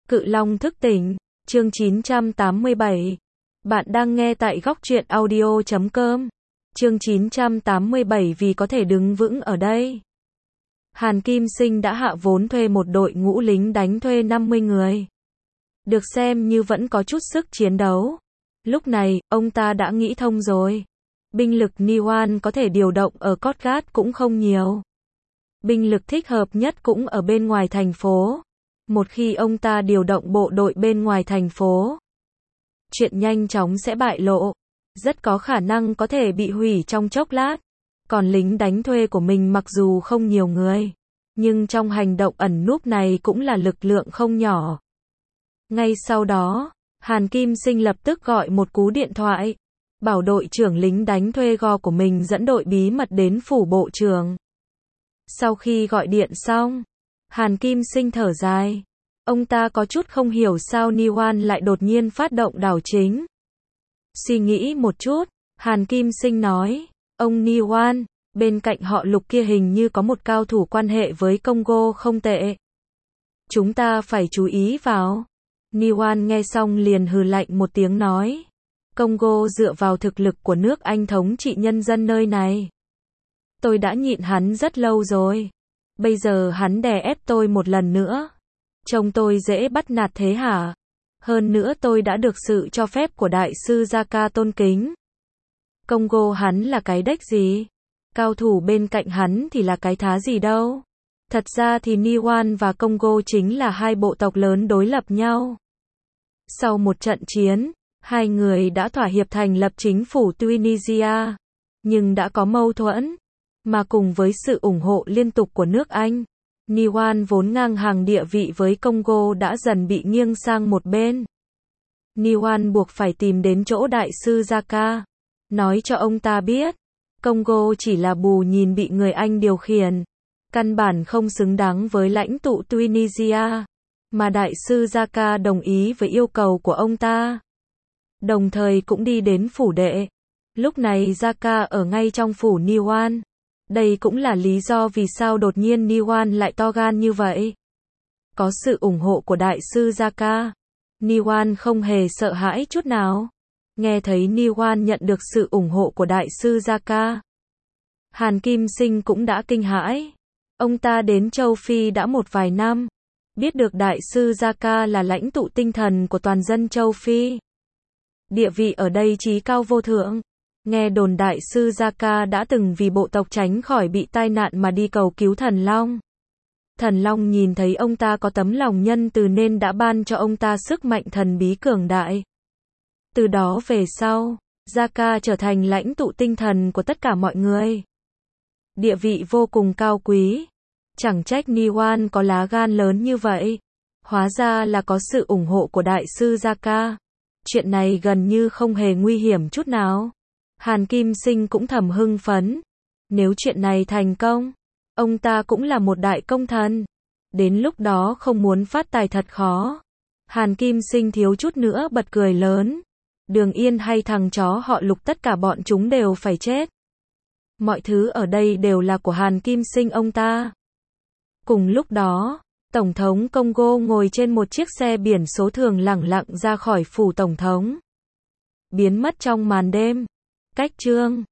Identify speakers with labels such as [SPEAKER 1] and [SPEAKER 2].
[SPEAKER 1] Cự Long thức tỉnh, chương 987. Bạn đang nghe tại góc truyện audio.com. Chương 987 vì có thể đứng vững ở đây. Hàn Kim Sinh đã hạ vốn thuê một đội ngũ lính đánh thuê 50 người. Được xem như vẫn có chút sức chiến đấu. Lúc này, ông ta đã nghĩ thông rồi. Binh lực Niwan có thể điều động ở Cotgard cũng không nhiều. Binh lực thích hợp nhất cũng ở bên ngoài thành phố. Một khi ông ta điều động bộ đội bên ngoài thành phố, chuyện nhanh chóng sẽ bại lộ. Rất có khả năng có thể bị hủy trong chốc lát. Còn lính đánh thuê của mình mặc dù không nhiều người, nhưng trong hành động ẩn núp này cũng là lực lượng không nhỏ. Ngay sau đó, Hàn Kim Sinh lập tức gọi một cú điện thoại, bảo đội trưởng lính đánh thuê Go của mình dẫn đội bí mật đến phủ bộ trưởng. Sau khi gọi điện xong, Hàn Kim Sinh thở dài. Ông ta có chút không hiểu sao Niwan lại đột nhiên phát động đảo chính. Suy nghĩ một chút, Hàn Kim Sinh nói, ông Niwan, bên cạnh họ Lục kia hình như có một cao thủ quan hệ với Congo không tệ. Chúng ta phải chú ý vào. Niwan nghe xong liền hừ lạnh một tiếng nói, Congo dựa vào thực lực của nước Anh thống trị nhân dân nơi này. Tôi đã nhịn hắn rất lâu rồi. Bây giờ hắn đè ép tôi một lần nữa. Trông tôi dễ bắt nạt thế hả? Hơn nữa tôi đã được sự cho phép của đại sư Zaka tôn kính. Congo hắn là cái đếch gì? Cao thủ bên cạnh hắn thì là cái thá gì đâu? Thật ra thì Niwan và Congo chính là hai bộ tộc lớn đối lập nhau. Sau một trận chiến, hai người đã thỏa hiệp thành lập chính phủ Tunisia, nhưng đã có mâu thuẫn, mà cùng với sự ủng hộ liên tục của nước Anh, Niwan vốn ngang hàng địa vị với Congo đã dần bị nghiêng sang một bên. Niwan buộc phải tìm đến chỗ đại sư Zaka, nói cho ông ta biết, Congo chỉ là bù nhìn bị người Anh điều khiển, căn bản không xứng đáng với lãnh tụ Tunisia, mà đại sư Zaka đồng ý với yêu cầu của ông ta. Đồng thời cũng đi đến phủ đệ. Lúc này Zaka ở ngay trong phủ Niwan. Đây cũng là lý do vì sao đột nhiên Niwan lại to gan như vậy. Có sự ủng hộ của đại sư Zaka, Niwan không hề sợ hãi chút nào. Nghe thấy Niwan nhận được sự ủng hộ của đại sư Zaka, Hàn Kim Sinh cũng đã kinh hãi. Ông ta đến châu Phi đã một vài năm, biết được đại sư Zaka là lãnh tụ tinh thần của toàn dân châu Phi. Địa vị ở đây chí cao vô thượng. Nghe đồn đại sư Zaka đã từng vì bộ tộc tránh khỏi bị tai nạn mà đi cầu cứu Thần Long. Thần Long nhìn thấy ông ta có tấm lòng nhân từ nên đã ban cho ông ta sức mạnh thần bí cường đại. Từ đó về sau, Zaka trở thành lãnh tụ tinh thần của tất cả mọi người. Địa vị vô cùng cao quý. Chẳng trách Niwan có lá gan lớn như vậy. Hóa ra là có sự ủng hộ của đại sư Zaka. Chuyện này gần như không hề nguy hiểm chút nào. Hàn Kim Sinh cũng thầm hưng phấn. Nếu chuyện này thành công, ông ta cũng là một đại công thần. Đến lúc đó không muốn phát tài thật khó. Hàn Kim Sinh thiếu chút nữa bật cười lớn. Đường Yên hay thằng chó họ Lục tất cả bọn chúng đều phải chết. Mọi thứ ở đây đều là của Hàn Kim Sinh ông ta. Cùng lúc đó, Tổng thống Congo ngồi trên một chiếc xe biển số thường lẳng lặng ra khỏi phủ Tổng thống. Biến mất trong màn đêm. Cách chương